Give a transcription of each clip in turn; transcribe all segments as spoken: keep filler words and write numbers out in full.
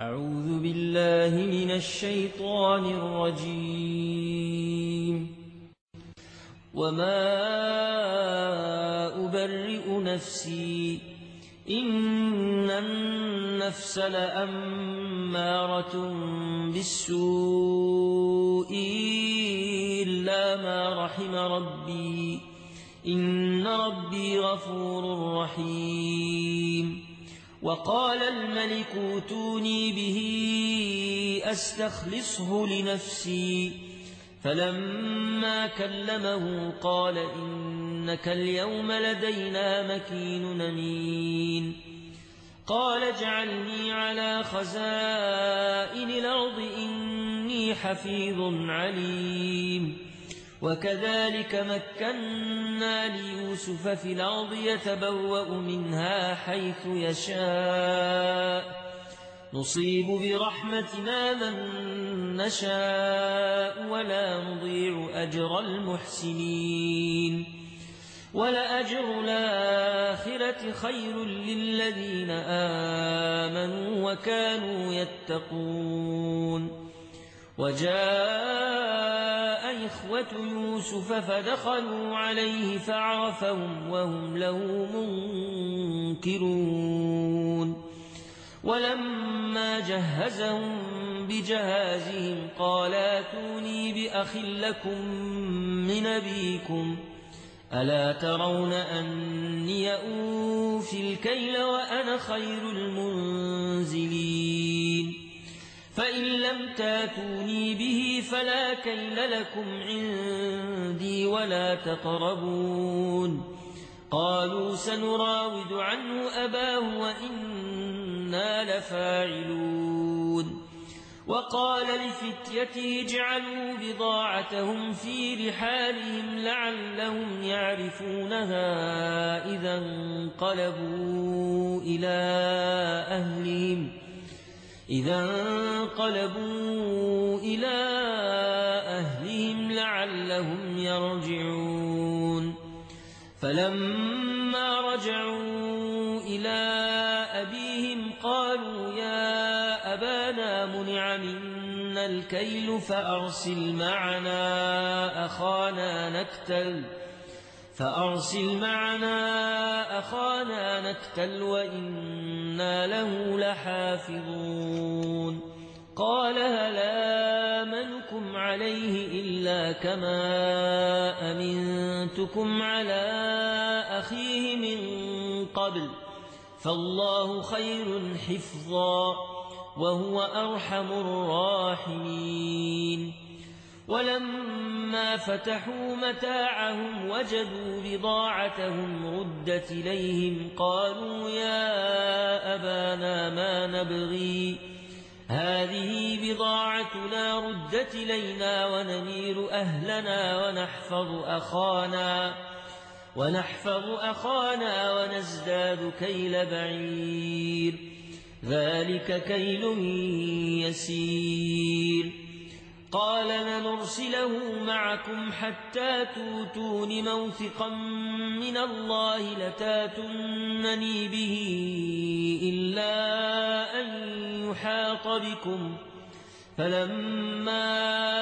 أعوذ بالله من الشيطان الرجيم. وما أبرئ نفسي إن النفس لأمارة بالسوء إلا ما رحم ربي إن ربي غفور رحيم. وقال الملك ائتوني به أستخلصه لنفسي فلما كلمه قال إنك اليوم لدينا مكين أمين. قال اجعلني على خزائن الأرض إني حفيظ عليم. وكذلك مكنا ليوسف في الأرض يتبوأ منها حيث يشاء نصيب برحمتنا من نشاء ولا نضيع أجر المحسنين. ولأجر الآخرة خير للذين آمنوا وكانوا يتقون. وجاء إخوة يوسف فدخلوا عليه فعرفهم وهم له منكرون. ولما جهزهم بجهازهم قال ائتوني بأخ لكم من أبيكم ألا ترون أني أوفي الكيل وأنا خير المنزلين. فإن لم تاتوني به فلا كيل لكم عندي ولا تقربون. قالوا سنراود عنه أباه وإنا لفاعلون. وقال لفتيته اجعلوا بضاعتهم في رحالهم لعلهم يعرفونها إذا انقلبوا إلى أهلهم إذا انقلبوا إلى أهلهم لعلهم يرجعون. فلما رجعوا إلى أبيهم قالوا يا أبانا منع منا الكيل فأرسل معنا أخانا نكتل فأرسل معنا أخانا نكتل وإنا له لحافظون. قال هل آمنكم عليه إلا كما أمنتكم على أخيه من قبل فالله خير حفظا وهو أرحم الراحمين. ولما فتحوا متاعهم وجدوا بضاعتهم ردت إليهم قالوا يا أبانا ما نبغي هذه بضاعتنا ردت إلينا ونمير أهلنا ونحفظ أخانا ونحفظ أخانا ونزداد كيل بعير ذلك كيل يسير. قال لنرسله معكم حتى توتون موثقا من الله لتاتونني به إلا أن يحاط بكم. فلما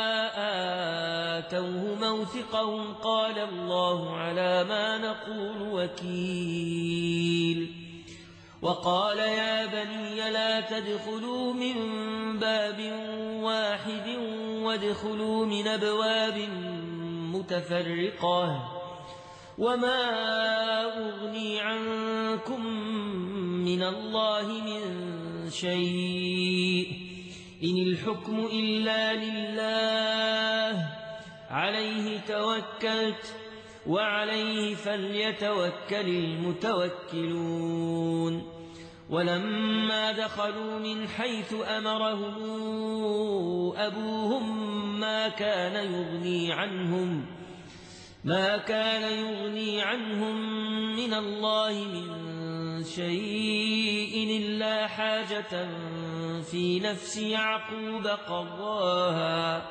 آتوه موثقهم قال الله على ما نقول وكيل. وقال يا بني لا تدخلوا من باب واحد وادخلوا من أبواب متفرقة وما أغني عنكم من الله من شيء إن الحكم إلا لله عليه توكلت وعليه فليتوكل المتوكلون. ولما دخلوا من حيث أمرهم أبوهم ما كان يغني عنهم ما كان يغني عنهم من الله من شيء إلا حاجة في نفس يعقوب قضاها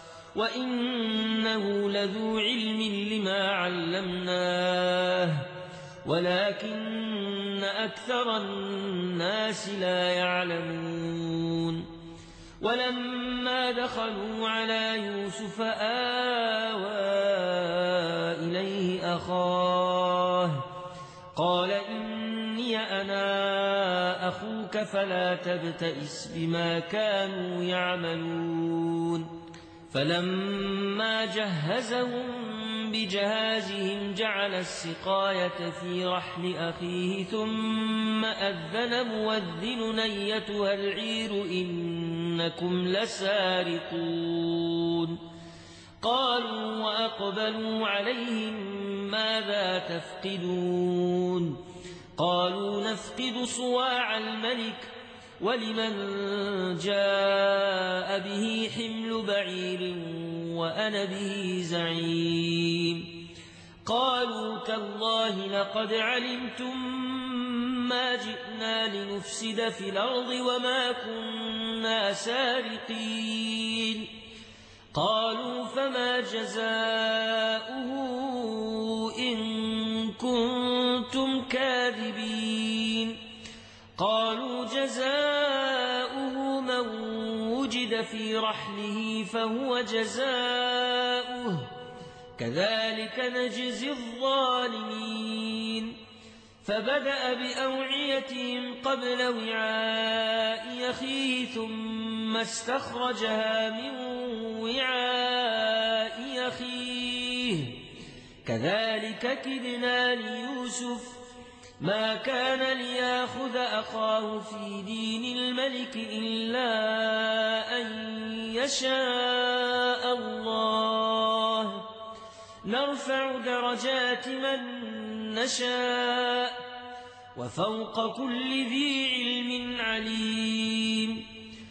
وإنه لذو علم لما علمناه ولكن أكثر الناس لا يعلمون ولما دخلوا على يوسف آوى إليه أخاه قال إني أنا أخوك فلا تبتئس بما كانوا يعملون فلما جهزهم بجهازهم جعل السقاية في رحل أخيه ثم أذن مؤذن أيتها العير إنكم لسارقون قالوا وأقبلوا عليهم ماذا تفقدون قالوا نفقد صواع الملك ولمن جاء به حمل بعير وأنا به زعيم قالوا تالله لقد علمتم ما جئنا لنفسد في الأرض وما كنا سارقين قالوا فما جزاؤه إن كنتم كاذبين قالوا جزاؤه من وجد في رحله فهو جزاؤه كذلك نجزي الظالمين فبدأ بأوعيتهم قبل وعاء أخيه ثم استخرجها من وعاء أخيه كذلك كدنا ليوسف ما كان ليأخذ أخاه في دين الملك إلا أن يشاء الله نرفع درجات من نشاء وفوق كل ذي علم عليم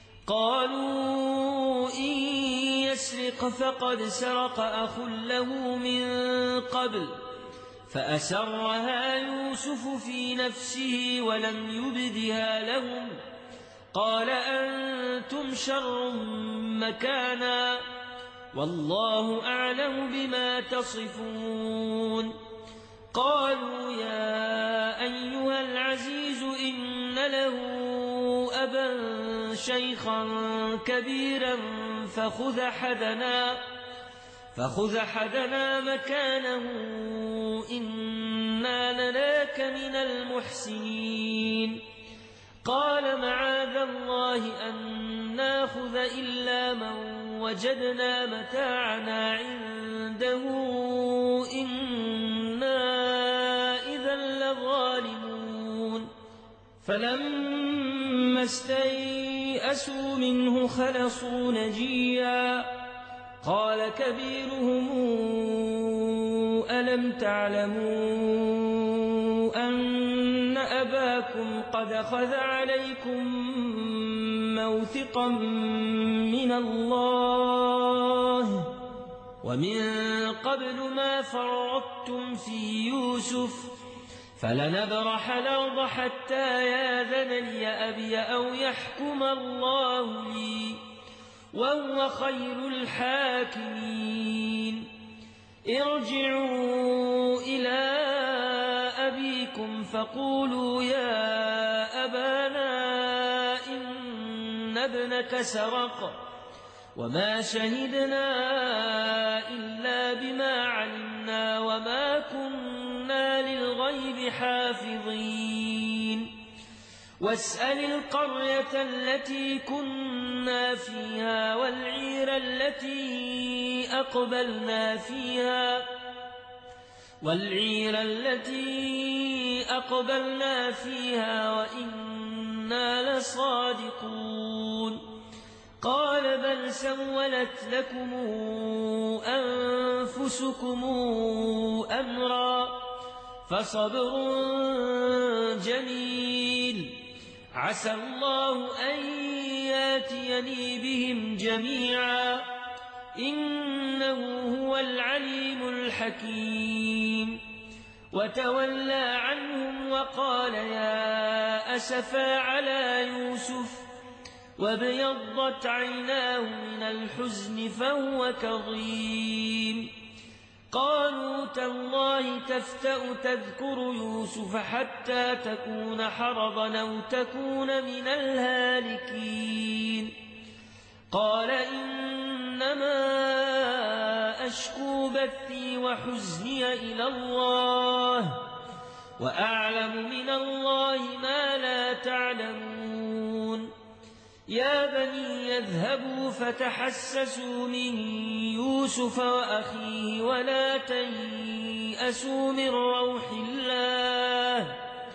قالوا إن يسرق فقد سرق أخ له من قبل فأسرها يوسف في نفسه ولم يبدها لهم قال أنتم شر مكانا والله أعلم بما تصفون قالوا يا أيها العزيز إن له أبا شيخا كبيرا فخذ حدنا فخذ حدنا مكانه إنا نراك من المحسنين قال معاذ الله أن ناخذ إلا من وجدنا متاعنا عنده إنا إذا لظالمون فلما استيئسوا منه خلصوا نجيا قال كبيرهم ألم تعلموا أن أباكم قد أخذ عليكم موثقا من الله ومن قبل ما فرطتم في يوسف فلنبرح الأرض حتى ياذن لي أبي أو يحكم الله لي وهو خير الحاكمين ارجعوا إلى أبيكم فقولوا يا أبانا إن ابنك سرق وما شهدنا إلا بما علمنا وما كنا للغيب حافظين واسأل القرية التي كنا فيها والعير التي أقبلنا فيها والعير التي أقبلنا فيها وإنا لصادقون قال بل سولت لكم أنفسكم أمرا فصبر جميل عسى الله أن ياتيني بهم جميعا إنه هو العليم الحكيم وتولى عنهم وقال يا أسفا على يوسف وابيضت عيناه من الحزن فهو كظيم قالوا تالله تفتأ تذكر يوسف حتى تكون حرضا أو تكون من الهالكين وأشكو بثي وحزني إلى الله وأعلم من الله ما لا تعلمون يا بني يذهبوا فتحسسوا من يوسف وأخيه ولا تيأسوا من روح الله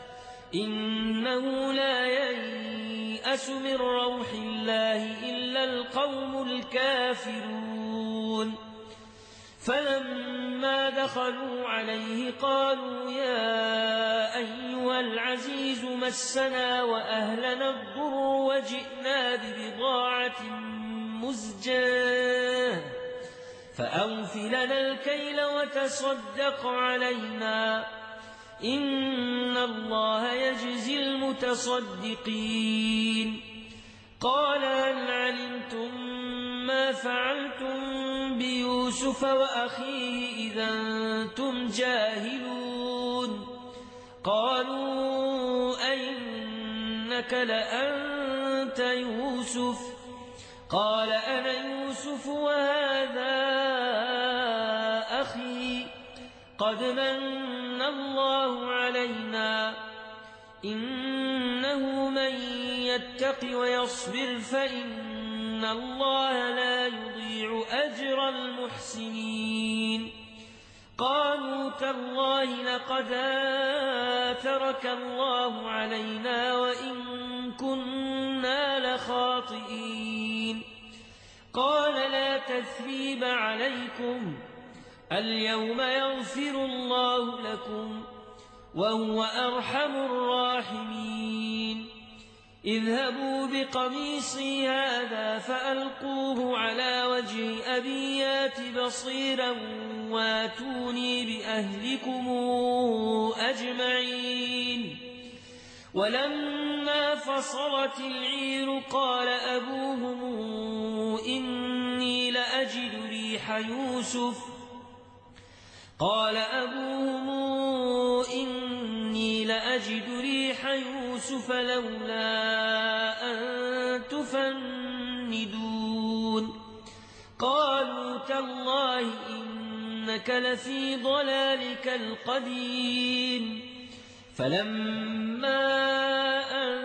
إنه لا ييأس من روح الله إلا القوم الكافرون فلما دخلوا عليه قالوا يا أيها العزيز مسنا وأهلنا الضر وجئنا ببضاعة مزجاة فأوف لنا الكيل وتصدق علينا إن الله يجزي المتصدقين قال هل علمتم ما فعلتم بيوسف وأخيه إذا أنتم جاهلون قالوا أئنك لأنت يوسف قال أنا يوسف وهذا أخي قد من الله علينا إنه من يتق ويصبر فإن الله لا يضيع أجر المحسنين قالوا تالله لقد آثرك الله علينا وإن كنا لخاطئين قال لا تثريب عليكم اليوم يغفر الله لكم وهو أرحم الراحمين اذهبوا بقميصي هذا فألقوه على وجه أبي يات بصيرا واتوني بأهلكم أجمعين ولما فصلت العير قال أبوهم إني لأجد ريح يوسف قال أبوهم إني لأجد ريح يوسف لولا أن تفندون قالوا تالله إنك لفي ضلالك القديم فلما أن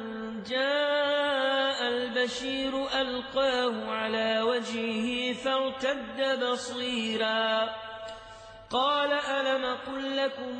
جاء البشير ألقاه على وجهه فارتد بصيرا قال ألم أقل لكم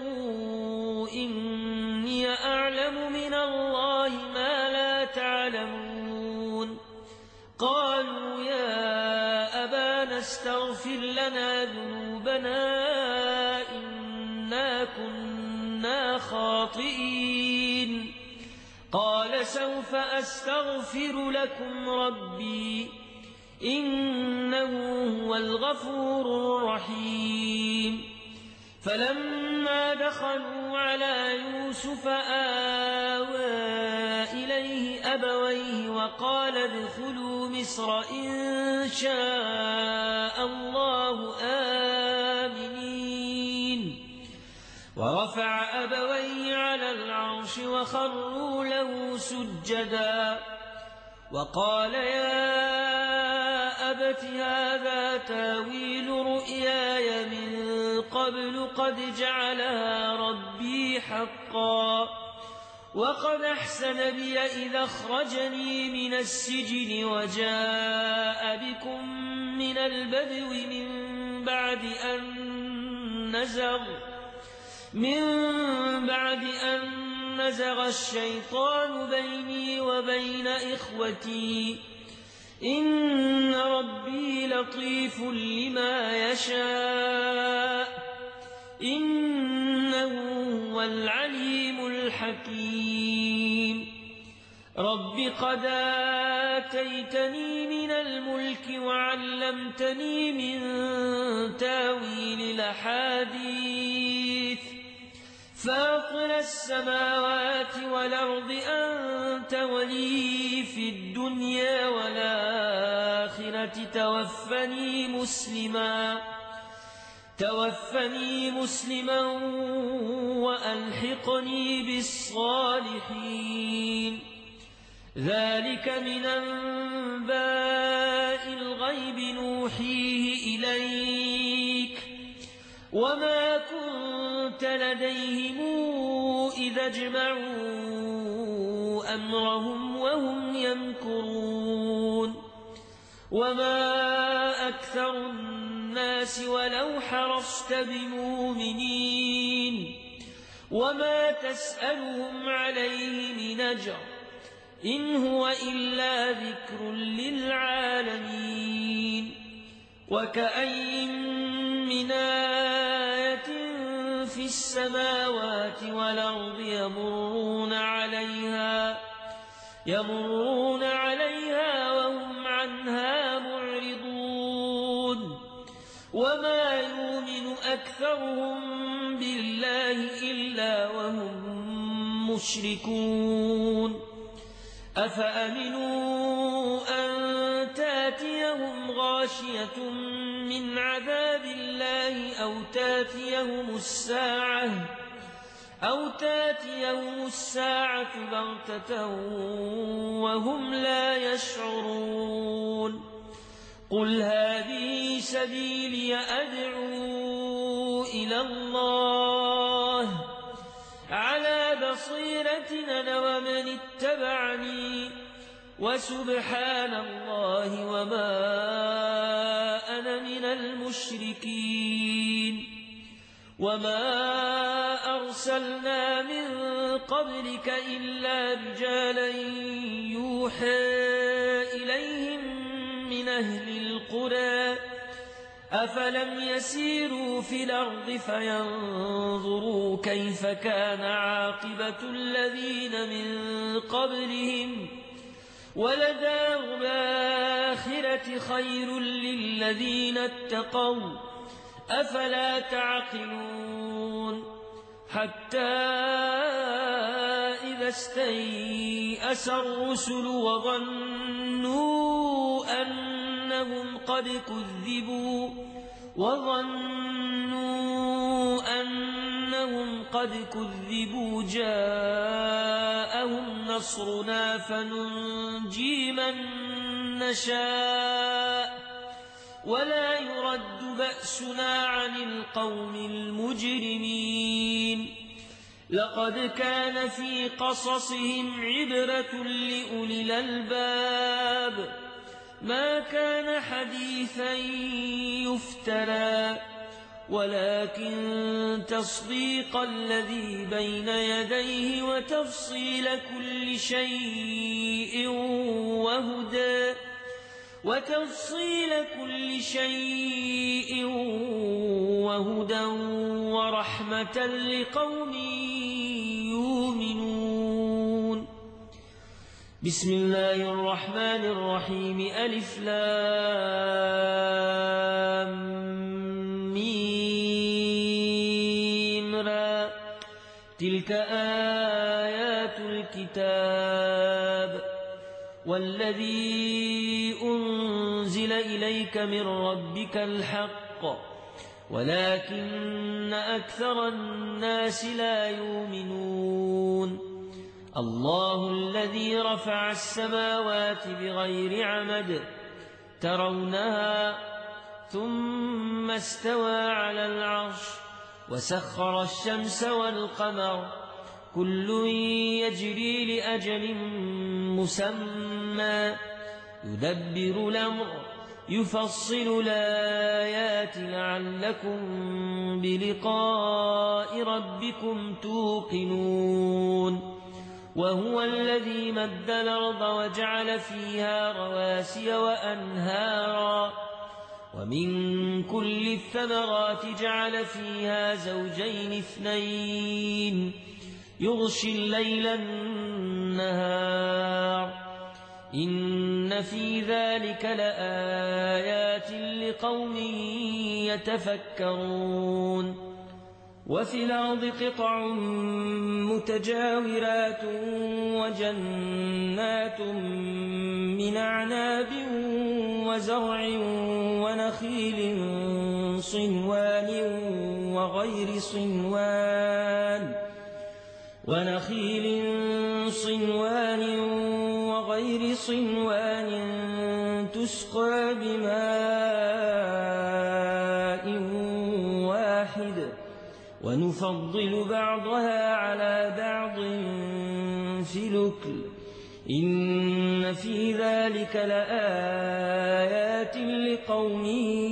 إني أعلم من الله ما لا تعلمون قالوا يا أبانا استغفر لنا ذنوبنا إنا كنا خاطئين قال سوف أستغفر لكم ربي إنه هو الغفور الرحيم فلما دخلوا على يوسف آوى إليه أبويه وقال ادخلوا مصر إن شاء الله آمنين ورفع أبويه على العرش وخروا له سجدا وقال يا أبت هذا تاويل رؤياي من قبل قد جعلها ربي حقا وقد أحسن بي إذا أخرجني من السجن وجاء بكم من البدو من بعد أن نزغ من بعد أن نزغ الشيطان بيني وبين إخوتي إن ربي لطيف لما يشاء إنه هو العليم الحكيم رب قد آتيتني من الملك وعلمتني من تاويل الأحاديث فاطر السماوات والأرض أنت ولي في الدنيا والآخرة توفني مسلما توفني مسلما وألحقني بالصالحين ذلك من أنباء الغيب نوحيه إليك وما كنت لديهم إذا اجمعوا أمرهم وهم يمكرون وما أكثر الناس ولو حرصت بمؤمنين وما تسألهم عليه من أجر إن هو إلا ذكر للعالمين وكأي من آية في السماوات والأرض يمرون عليها يمرون عليها وهم عنها معرضون وما يؤمن أكثرهم بالله إلا وهم مشركون أفأمنوا أن تاتيهم غاشية من عذاب الله أو تاتيهم الساعة أو تاتيهم الساعة بغتة وهم لا يشعرون قل هذه سبيلي أدعو إلى الله على بصيرة أنا ومن اتبعني وسبحان الله وما أنا من المشركين وما أرسلنا من قبلك إلا رجالا يوحى إليهم من أهل القرى أفلم يسيروا في الأرض فينظروا كيف كان عاقبة الذين من قبلهم ولدار الآخرة خير للذين اتقوا أفلا تعقلون حتى إذا استيأس الرسل وظنوا أنهم قد كذبوا وظنوا أنهم قد كذبوا جاءهم نصرنا فننجي من نشاء ولا يرد بأسنا عن القوم المجرمين لقد كان في قصصهم عبرة لأولي الألباب ما كان حديثا يفترى ولكن تصديق الذي بين يديه وتفصيل كل شيء وهدى وتفصيل كل شيء وهدى ورحمة لقوم يؤمنون بسم الله الرحمن الرحيم ألف لام ميم را تلك آيات الكتاب والذي أنزل إليك من ربك الحق ولكن أكثر الناس لا يؤمنون الله الذي رفع السماوات بغير عمد ترونها ثم استوى على العرش وسخر الشمس والقمر كل يجري لأجل مسمى يدبر الأمر يفصل الآيات لعلكم بلقاء ربكم توقنون وهو الذي مد الأرض وجعل فيها رواسي وأنهارا ومن كل الثمرات جعل فيها زوجين اثنين يغشي الليل النهار إن في ذلك لآيات لقوم يتفكرون وفي الأرض قطع متجاورات وجنات من أعناب وزرع ونخيل صنوان وغير صنوان ونخيل صنوان وغير صنوان تسقى بماء واحد ونفضل بعضها على بعض في الأكل إن في ذلك لآيات لقوم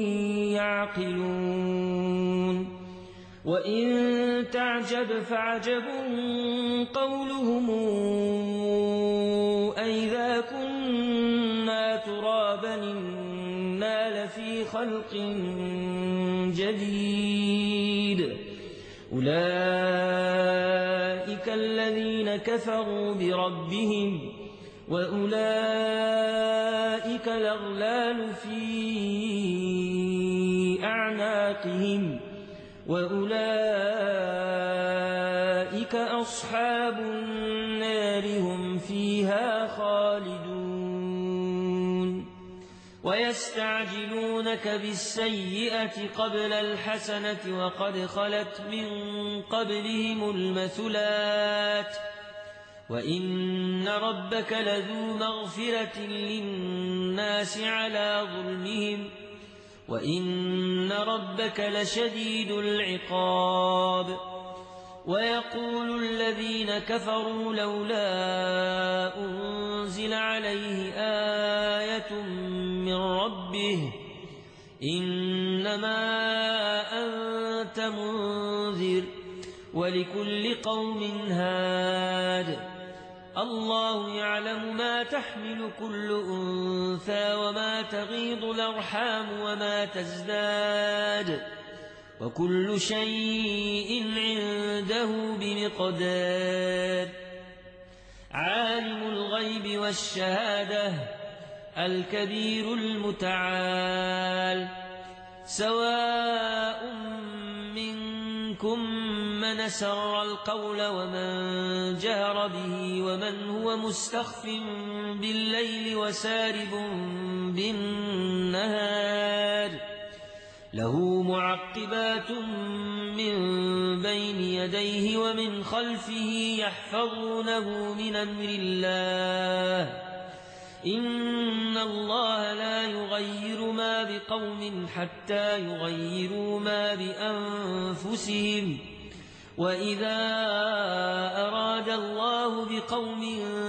يعقلون وإن تعجب فعجب قولهم أئذا كنا ترابا إنا لفي خلق جديد أولئك الذين كفروا بربهم وأولئك الأغلال في أعناقهم وأولئك أصحاب النار هم فيها خالدون ويستعجلونك بالسيئة قبل الحسنة وقد خلت من قبلهم المثلات وإن ربك لذو مغفرة للناس على ظلمهم وإن ربك لشديد العقاب ويقول الذين كفروا لولا أنزل عليه آية من ربه إنما أنت منذر ولكل قوم هاد الله يعلم ما تحمل كل أنثى وما تغيض الأرحام وما تزداد وكل شيء عنده بمقدار عالم الغيب والشهادة الكبير المتعال سواء منكم من سر القول ومن جهر به ومن هو مستخف بالليل وسارب بالنهار له معقبات من بين يديه ومن خلفه يحفظونه من أمر الله إن الله لا يغير ما بقوم حتى يغيروا ما بأنفسهم وإذا أراد الله بقوم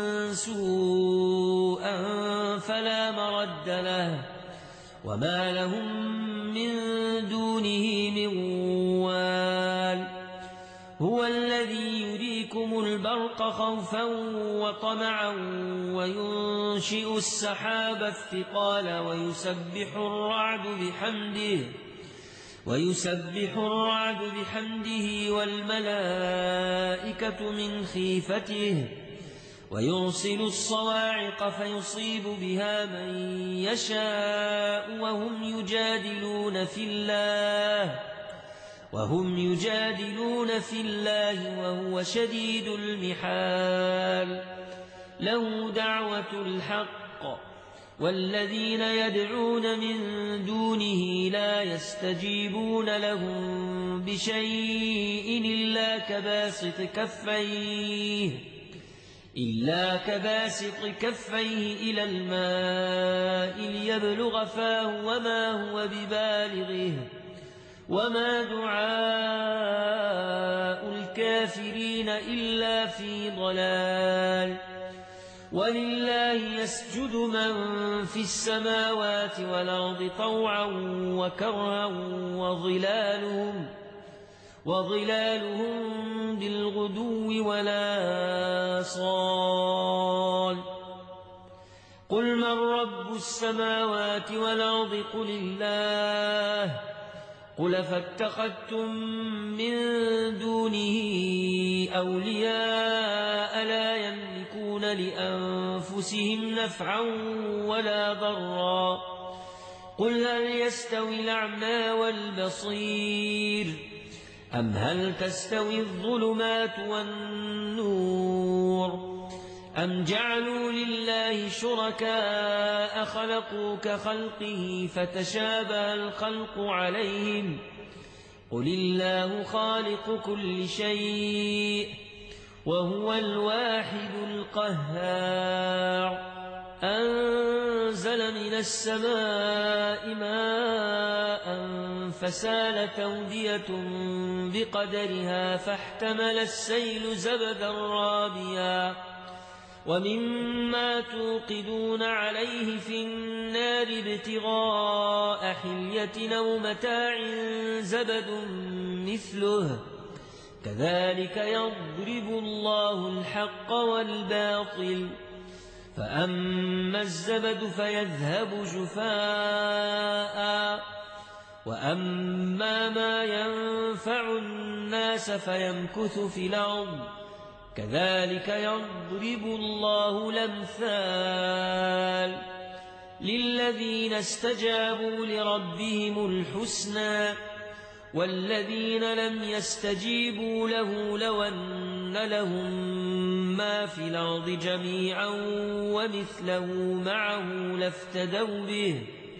سوءا فلا مرد له وما لهم من دونه من وال هو الذي يريكم البرق خوفا وطمعا وينشئ السحاب الثقال ويسبح الرعد بحمده ويسبح الرعد بحمده والملائكة من خيفته ويرسل الصواعق فيصيب بها من يشاء وهم يجادلون في الله وهم يجادلون في الله وهو شديد المحال له دعوة الحق والذين يدعون من دونه لا يستجيبون لهم بشيء إلا كباسط كفيه إلا كباسط كفيه إلى الماء ليبلغ فاه وما هو ببالغه وما دعاء الكافرين إلا في ضلال ولله يسجد من في السماوات والأرض طوعا وكرها وظلالهم وظلالهم بالغدو والآصال قل من رب السماوات والأرض قل الله قل فاتخذتم من دونه أولياء لا يملكون لأنفسهم نفعا ولا ضرا قل هل يستوي الأعمى والبصير أم هل تستوي الظلمات والنور أم جعلوا لله شركاء خلقوا كخلقه فتشابه الخلق عليهم قل الله خالق كل شيء وهو الواحد القهار أنزل من السماء ماء فسالت أودية بقدرها فاحتمل السيل زبدا رابيا ومما توقدون عليه في النار ابتغاء حلية أو متاع زبد مثله كذلك يضرب الله الحق والباطل فأما الزبد فيذهب جفاء وأما ما ينفع الناس فيمكث في الأرض كذلك يضرب الله الأمثال للذين استجابوا لربهم الحسنى والذين لم يستجيبوا له لو أن لهم ما في الأرض جميعا ومثله معه لافتدوا به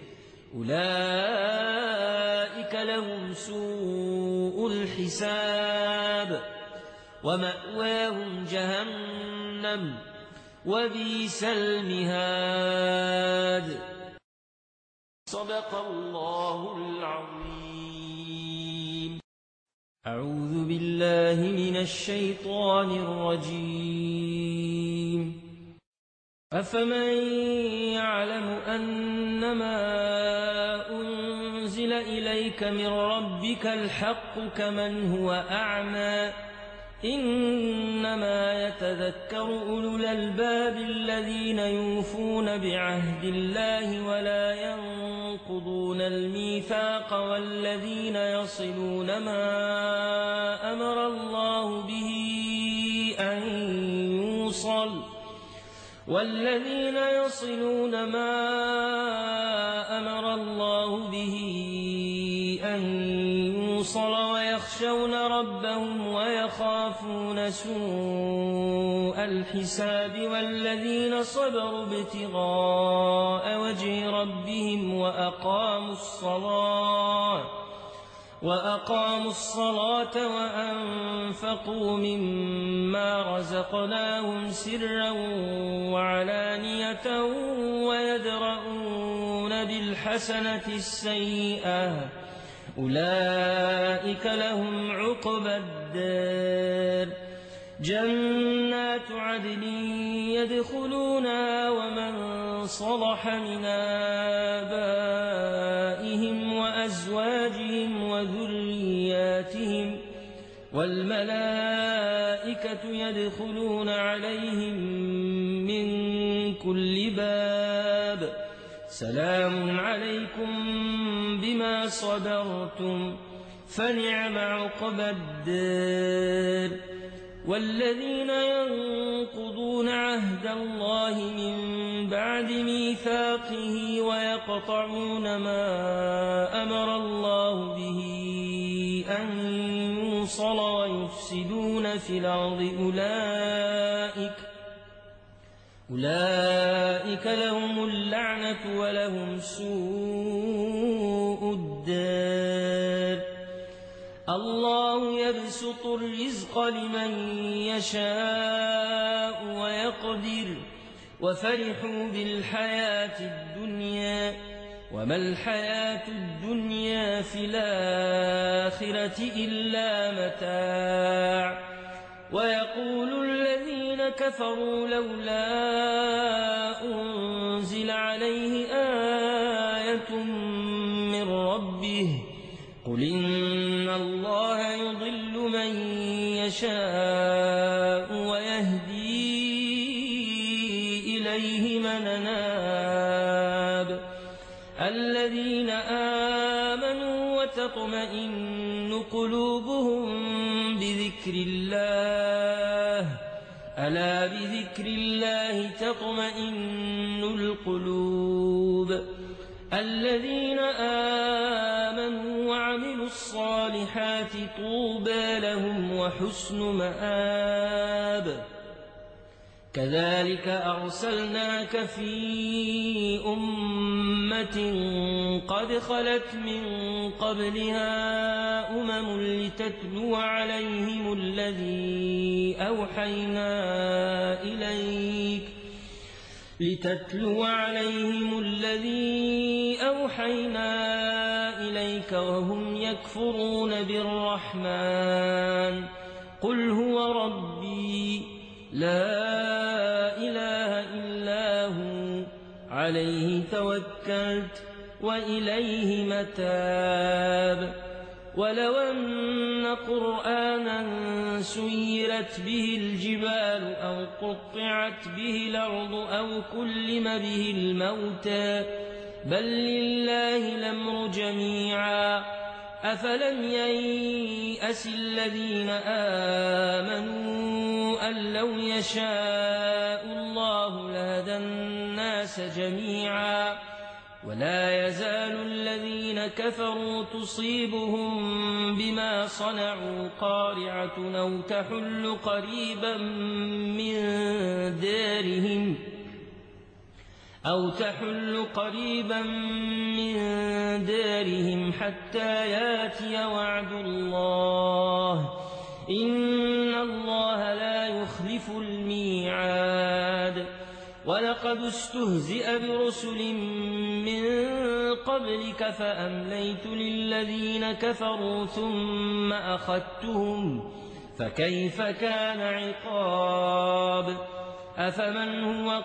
أولئك لهم سوء الحساب ومأواهم جهنم وبئس المهاد. صدق الله العظيم. أعوذ بالله من الشيطان الرجيم. أفمن يعلم أنما أنزل إليك من ربك الحق كمن هو أعمى إنما يتذكر أولو الألباب الذين يوفون بعهد الله ولا ينقضون الميثاق والذين يصلون ما أمر الله به أن يوصل والذين يصلون ما أمر الله به أن يوصل ويخشون ربهم ويخافون سوء الحساب والذين صبروا ابتغاء وجه ربهم وأقاموا الصلاة وأقاموا الصلاة وأنفقوا مما رزقناهم سرا وعلانية ويدرؤون بالحسنة السيئة أولئك لهم عقبى الدار جنات عدن يدخلونها ومن صلح من آبائهم وأزواجهم وذرياتهم والملائكة يدخلون عليهم من كل باب سلام عليكم بما صبرتم فنعم عقبى الدار. والذين ينقضون عهد الله من بعد ميثاقه ويقطعون ما أمر الله به أن يوصل ويفسدون في الأرض أولئك أولئك لهم اللعنة ولهم سوء الدار. الله يبسط الرزق لمن يشاء ويقدر وفرحوا بالحياة الدنيا وما الحياة الدنيا في الآخرة إلا متاع. ويقول الذين كفروا لولا أنزل عليه آية من ربه قل إن الله يضل من يشاء ويهدي إليه من أناب. الذين آمنوا وتطمئن قلوبهم بذكر الله ألا بذكر الله تطمئن القلوب. الذين آمنوا وعملوا الصالحات طوبى لهم وحسن مآب. كذلك أرسلناك في أمة قد خلت من قبلها أمم لتتلو عليهم الذي أوحينا إليك لتتلو عليهم الذي أوحينا إليك وهم يكفرون بالرحمن قل هو ربي لا إله إلا هو عليه توكلت وإليه متاب ولو أن قرآنا سيرت به الجبال أو قطعت به الأرض أو كلم به الموتى بل لله الأمر جميعا أفلم ييأس الذين آمنوا أن لو يشاء الله لهدى الناس جميعا ولا يزال الذين كفروا تصيبهم بما صنعوا قارعة أو تحل قريبا من دارهم أو تحل قريبا من دارهم حتى ياتي وعد الله إن الله لا يخلف الميعاد ولقد استهزئ برسل من قبلك فأمليت للذين كفروا ثم أخذتهم فكيف كان عقاب أفمن هو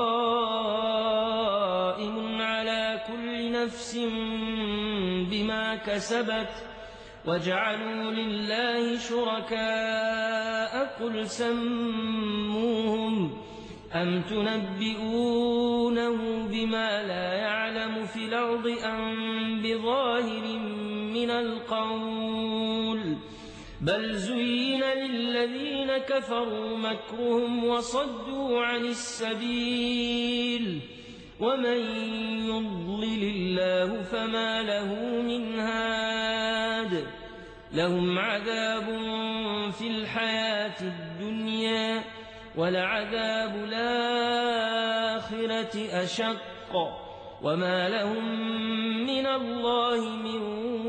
قائم على كل نفس بما كسبت وجعلوا لله شركاء قل سموهم أم تنبئونه بما لا يعلم في الأرض أم بظاهر من القول بل زين للذين كفروا مكرهم وصدوا عن السبيل ومن يضلل الله فما له من هاد لهم عذاب في الحياة الدنيا ولعذاب الآخرة أشق وما لهم من الله من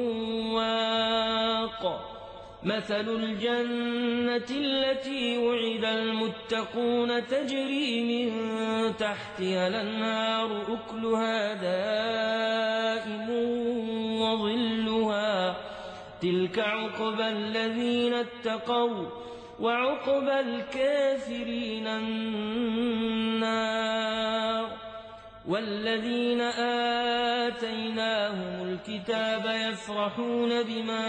واق مثل الجنة التي وعد المتقون تجري من تحتها الأنهار أكلها دائم وظلها تلك عقبى الذين اتقوا وعقبى الكافرين النار والذين آتيناهم الكتاب يفرحون بما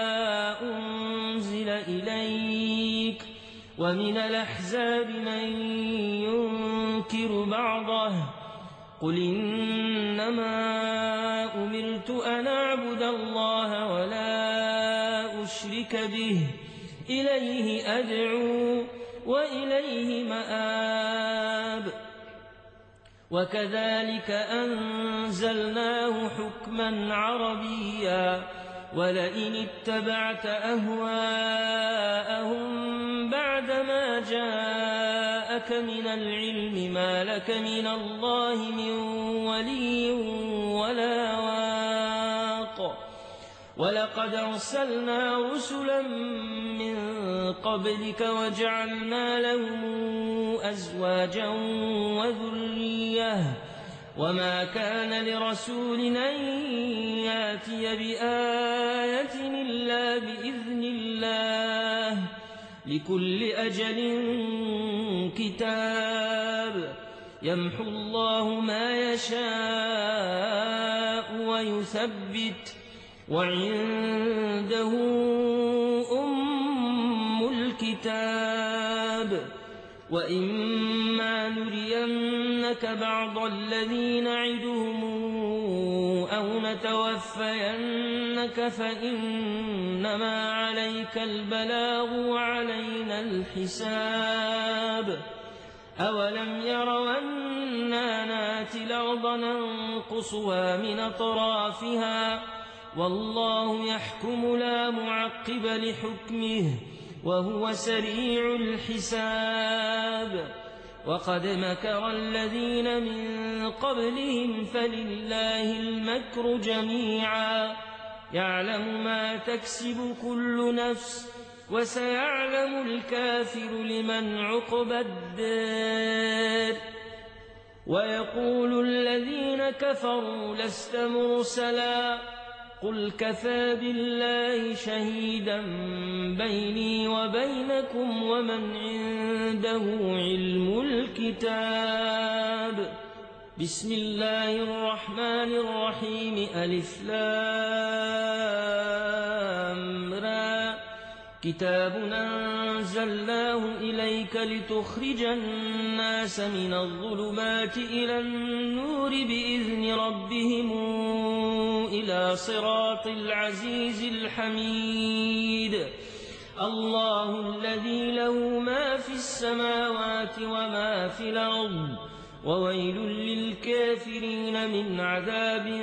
أنزل إليك ومن الأحزاب من ينكر بعضه قل إنما أمرت أن أعبد الله ولا أشرك به إليه أدعو وإليه مآب وكذلك أنزلناه حكما عربيا ولئن اتبعت أهواءهم بعدما جاءك من العلم ما لك من الله من ولي ولا واق ولقد أرسلنا رسلا من قبلك وجعلنا لهم أزواجا وذرية وما كان لرسول أن ياتي بآية إلا بإذن الله لكل أجل كتاب يمحو الله ما يشاء ويثبت وعنده أم الكتاب وإما نرينك بعض الذي نعدهم أو نتوفينك فإنما عليك البلاغ وعلينا الحساب أولم يروا أنا ناتي الأرض ننقصها من أطرافها والله يحكم لا معقب لحكمه وهو سريع الحساب وقد مكر الذين من قبلهم فلله المكر جميعا يعلم ما تكسب كل نفس وسيعلم الكافر لمن عقبى الدار ويقول الذين كفروا لست مرسلا قل كفى بالله شهيدا بيني وبينكم ومن عنده علم الكتاب. بسم الله الرحمن الرحيم ألف لام را كتاب أنزلناه إليك لتخرج الناس من الظلمات إلى النور بإذن ربهم إلى صراط العزيز الحميد. الله الذي له ما في السماوات وما في الأرض وويل للكافرين من عذاب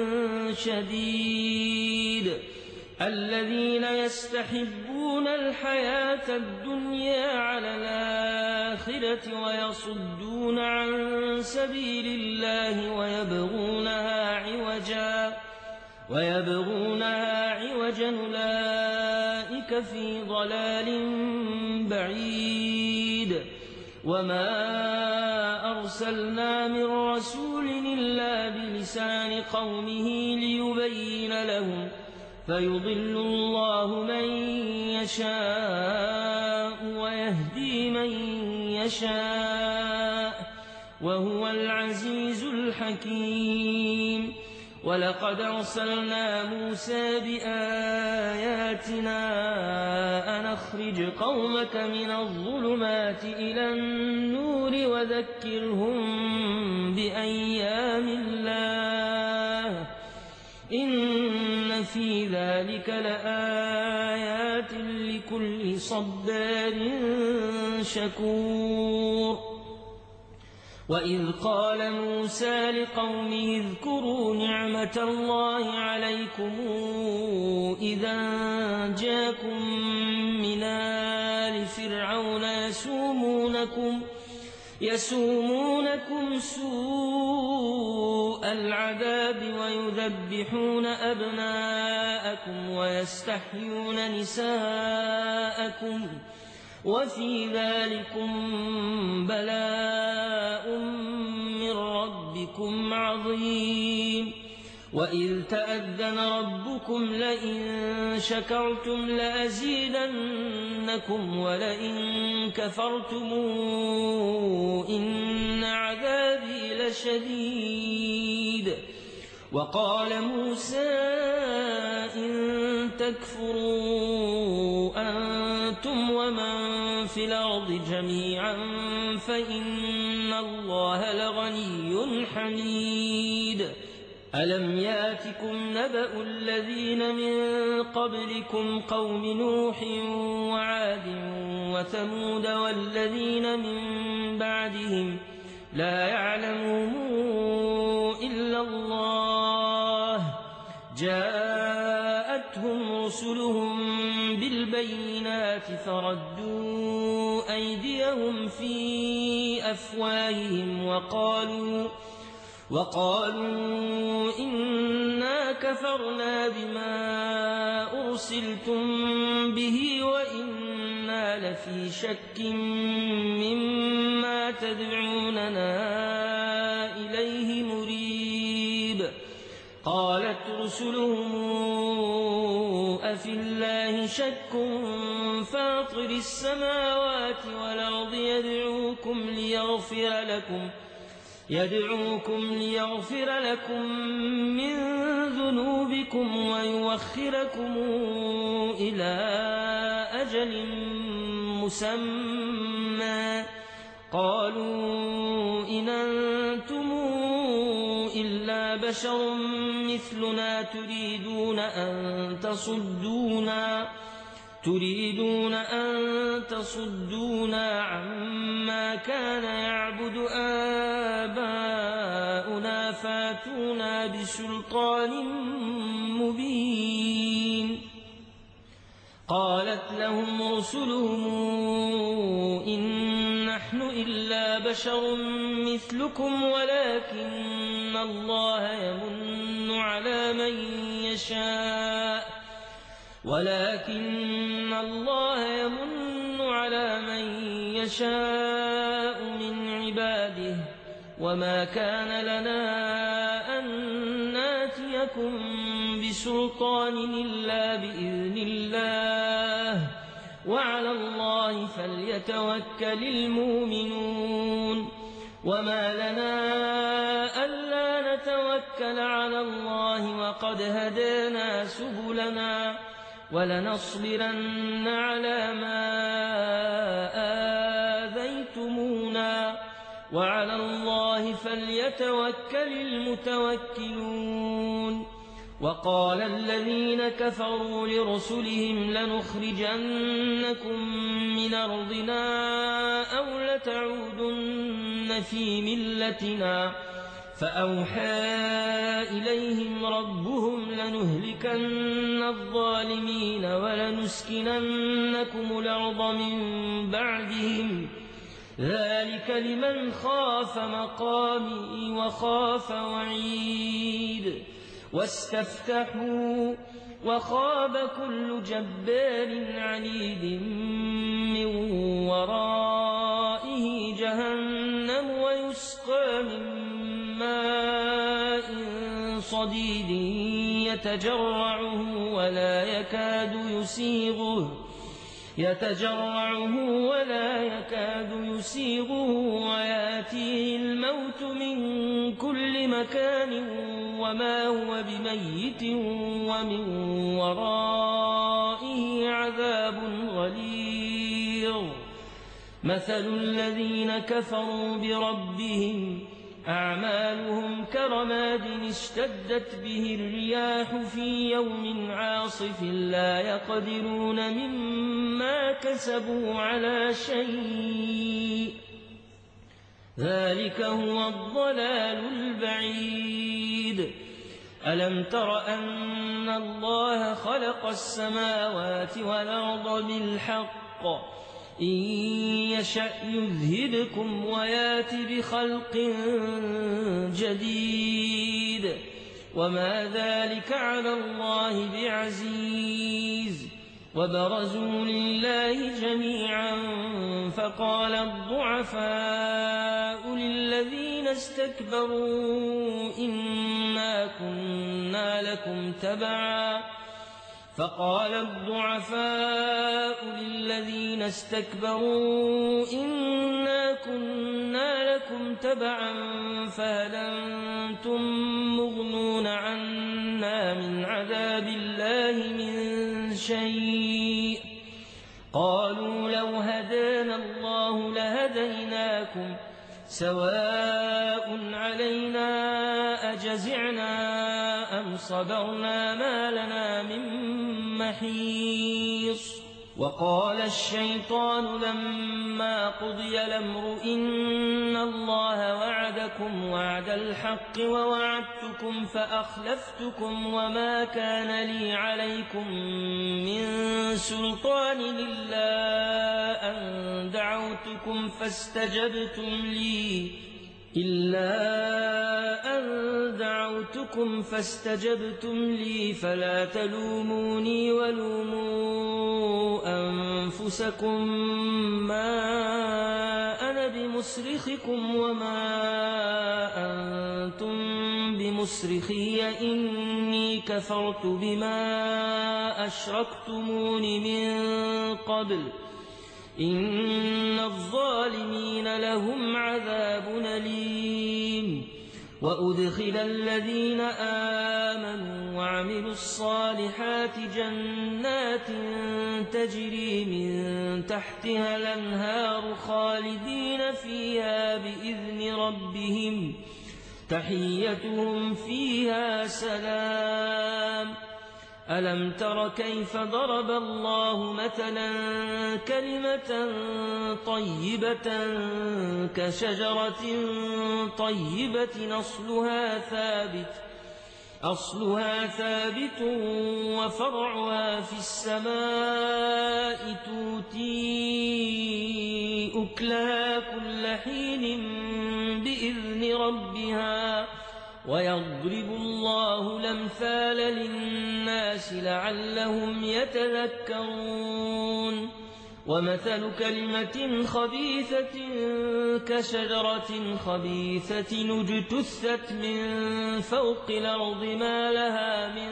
شديد. الذين يستحبون الحياة الدنيا على الآخرة ويصدون عن سبيل الله ويبغونها عوجا ويبغونها عوجا أولئك في ضلال بعيد. وما أرسلنا من رسول إلا بلسان قومه ليبين لهم فيضل الله من يشاء ويهدي من يشاء وهو العزيز الحكيم. ولقد أرسلنا موسى بآياتنا أن أخرج قومك من الظلمات إلى النور وذكرهم بأيام الله إن في ذلك لآيات لكل صبار شكور. وإذ قال موسى لقومه اذكروا نعمة الله عليكم إذا جاءكم من آل فرعون يسومونكم يسومونكم سوء العذاب ويذبحون أبناءكم ويستحيون نساءكم وفي ذلكم بلاء من ربكم عظيم. وإذ تأذن ربكم لئن شكرتم لأزيدنكم ولئن كفرتم إن عذابي لشديد. وقال موسى إن تكفروا أنتم ومن في الأرض جميعا فإن الله لغني حميد. ألم ياتكم نبأ الذين من قبلكم قوم نوح وعاد وثمود والذين من بعدهم لا يعلمهم إلا الله جاءتهم رسلهم بالبينات فردوا أيديهم في أفواههم وقالوا وقالوا إنا كفرنا بما أرسلتم به وإنا لفي شك مما تدعوننا إليه مريب. قالت رسلهم أفي الله شك فاطر السماوات والأرض يدعوكم ليغفر لكم يدعوكم ليغفر لكم من ذنوبكم ويوخركم إلى أجل مسمى قالوا إن أنتم إلا بشر مثلنا تريدون أن تصدونا تريدون أن تصدونا عما كان يعبد آباؤنا فاتونا بسلطان مبين. قالت لهم رسلهم إن نحن إلا بشر مثلكم ولكن الله يمن على من يشاء ولكن الله يمن على من يشاء من عباده وما كان لنا أن ناتيكم بسلطان إلا بإذن الله وعلى الله فليتوكل المؤمنون وما لنا ألا نتوكل على الله وقد هدانا سبلنا ولنصبرن على ما آذيتمونا وعلى الله فليتوكل المتوكلون وقال الذين كفروا لرسلهم لنخرجنكم من أرضنا أو لتعودن في ملتنا فأوحى إليهم ربهم لنهلكن الظالمين ولنسكننكم الأرض من بعدهم ذلك لمن خاف مقامي وخاف وعيد واستفتحوا وخاب كل جبار عنيد من ورائه جهنم ويسقى من ماء صديد يتجرعه ولا يكاد يسيغه يتجرعه ولا يكاد يسيغه ويأتيه الموت من كل مكان وما هو بميت ومن ورائه عذاب غليظ مثل الذين كفروا بربهم أعمالهم كرماد اشتدت به الرياح في يوم عاصف لا يقدرون مما كسبوا على شيء ذلك هو الضلال البعيد ألم تر أن الله خلق السماوات والأرض بالحق إن يشأ يذهبكم ويات بخلق جديد وما ذلك على الله بعزيز وبرزوا لله جميعا فقال الضعفاء للذين استكبروا إنا كنا لكم تبعا فقال الضعفاء للذين استكبروا إنا كنا لكم تبعا فهل أنتم مغنون عنا من عذاب الله من شيء قالوا لو هدانا الله لهديناكم سواء وعلينا أجزعنا أم صبرنا ما لنا من محيص. وقال الشيطان لما قضي الأمر إن الله وعدكم وعد الحق ووعدتكم فأخلفتكم وما كان لي عليكم من سلطان إلا أن دعوتكم فاستجبتم لي إلا أن دعوتكم فاستجبتم لي فلا تلوموني ولوموا أنفسكم ما أنا بمصرخكم وما أنتم بمصرخي إني كفرت بما أشركتمون من قبل إن الظالمين لهم عذاب أليم. وأدخل الذين آمنوا وعملوا الصالحات جنات تجري من تحتها الأنهار خالدين فيها بإذن ربهم تحيتهم فيها سلام. ألم تر كيف ضرب الله مثلا كلمة طيبة كشجرة طيبة أصلها ثابت أصلها ثابت وفرعها في السماء تؤتي أكلها كل حين بإذن ربها ويضرب الله الأمثال للناس لعلهم يتذكرون. ومثل كلمة خبيثة كشجرة خبيثة اجتثت من فوق الأرض ما لها من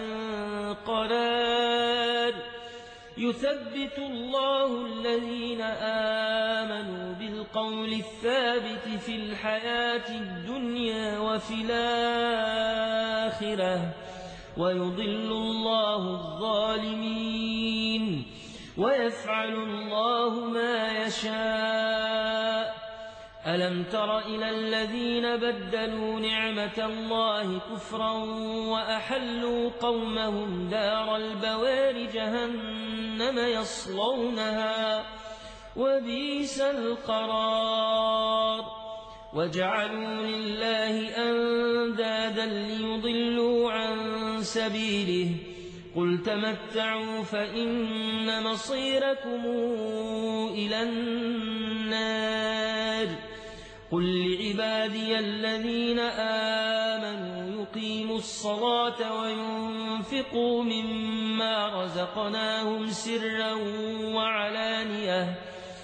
قرار يثبت الله الذين آمنوا بالقول الثابت في الحياة الدنيا وفي الآخرة ويضل الله الظالمين ويفعل الله ما يشاء. ألم تر إلى الذين بدلوا نعمة الله كفرا وأحلوا قومهم دار البوار جهنم يصلونها وبئس القرار وجعلوا لله أندادا ليضلوا عن سبيله قل تمتعوا فإن مصيركم إلى النار قل لعبادي الذين آمنوا يقيموا الصلاة وينفقوا مما رزقناهم سرا وعلانية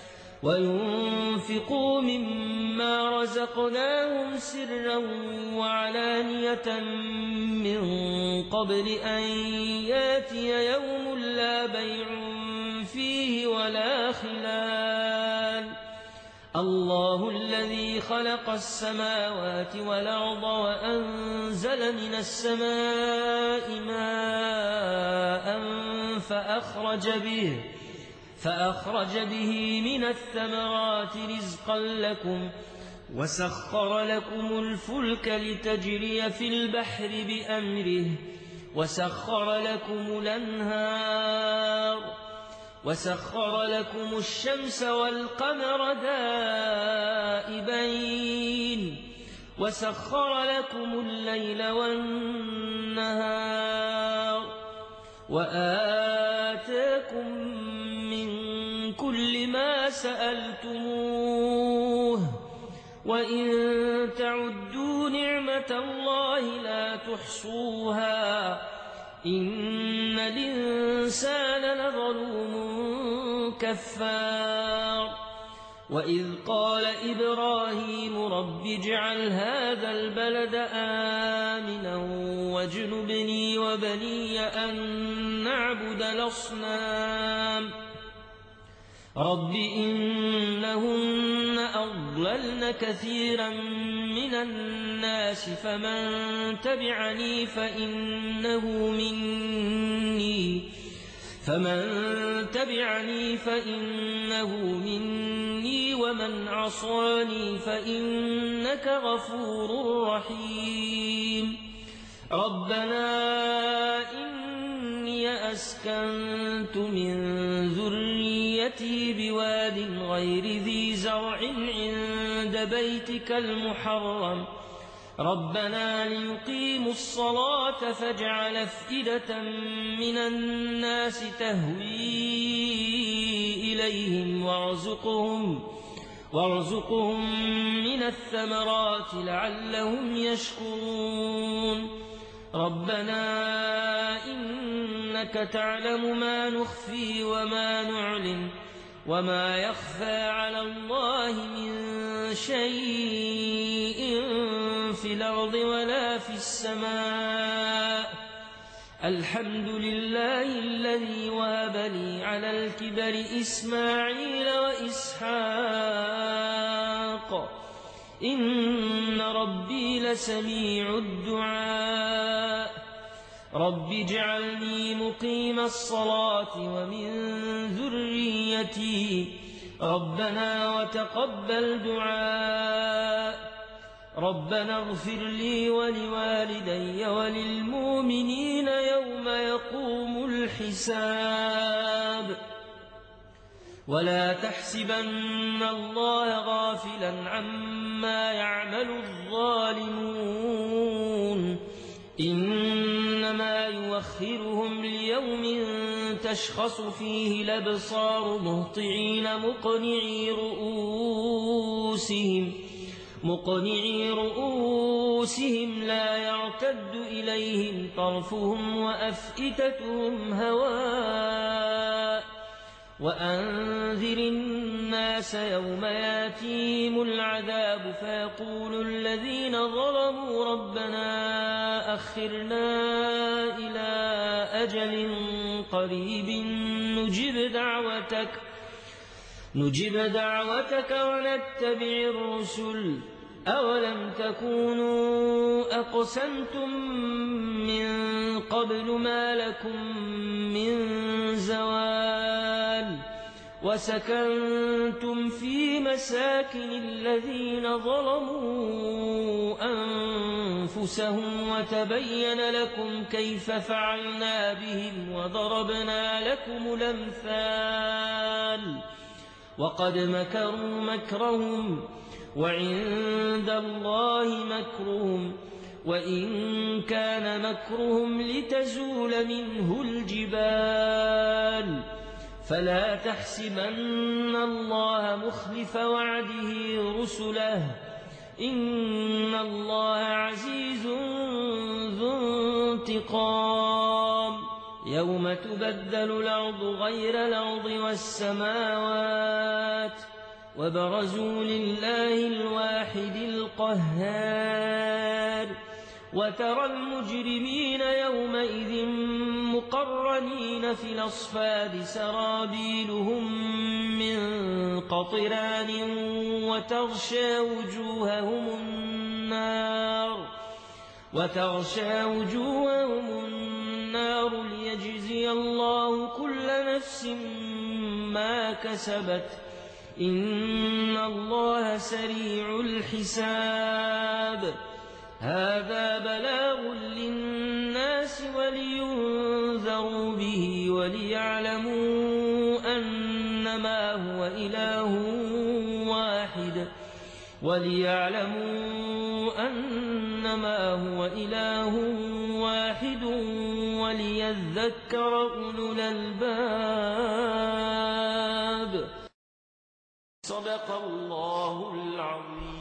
وينفقوا مما رزقناهم سرا وعلانية من قبل أن ياتي يوم لا بيع فيه ولا خلال الله الذي خلق السماوات والأرض وأنزل من السماء ماء فأخرج به فأخرج به من الثمرات رزقا لكم وسخر لكم الفلك لتجري في البحر بأمره وسخر لكم الأنهار وسخر لكم الشمس والقمر دائبين وسخر لكم الليل والنهار وآتاكم من كل ما سألتموه وإن تعدوا نعمة الله لا تحصوها إن الإنسان لظلوم كفار وإذ قال إبراهيم رب اجعل هذا البلد آمنا واجنبني وبني أن نعبد الأصنام رب إنهن أضللن كثيرا من الناس فمن تبعني فإنه مني فمن تبعني فإنه مني ومن عصاني فإنك غفور رحيم ربنا إني أسكنت من ذريتي بواد غير ذي زرع عند بيتك المحرم ربنا ليقيموا الصلاة فاجعل أفئدة من الناس تهوي إليهم وارزقهم وارزقهم من الثمرات لعلهم يشكرون ربنا إنك تعلم ما نخفي وما نعلن وما يخفى على الله من شيء في الأرض ولا في السماء الحمد لله الذي وهب لي على الكبر إسماعيل وإسحاق إن ربي لسميع الدعاء رب اجعلني مقيم الصلاة ومن ذريتي ربنا وتقبل دعاء ربنا اغفر لي ولوالدي وللمؤمنين يوم يقوم الحساب ولا تحسبن الله غافلا عما يعمل الظالمون إنما يوخرهم ليوم تشخص فيه الأبصار مهطعين مقنعي رؤوسهم مقنعي رؤوسهم لا يرتد إليهم طرفهم وأفئدتهم هواء وأنذر الناس يوم ياتيهم العذاب فيقول الذين ظلموا ربنا أخرنا إلى أجل قريب نجب دعوتك نجب دعوتك ونتبع الرسل أولم تكونوا أقسمتم من قبل ما لكم من زوال وسكنتم في مساكن الذين ظلموا أنفسهم وتبين لكم كيف فعلنا بهم وضربنا لكم الأمثال وقد مكروا مكرهم وعند الله مكرهم وإن كان مكرهم لتزول منه الجبال فلا تحسبن الله مخلف وعده رسله إن الله عزيز ذو انتقام يوم تبدل الأرض غير الأرض والسماوات وبرزوا لله الواحد القهار وترى المجرمين يومئذ مقرنين في الأصفاد سرابيلهم من قطران وتغشى وجوههم النار وتغشى وجوههم النار ليجزي الله كل نفس ما كسبت إن الله سريع الحساب هذا بلاغ للناس ولينذروا به وليعلموا أنما هو إله واحد وليعلموا أنما هو إله واحد وليذكر أولو الألباب صدق الله العظيم.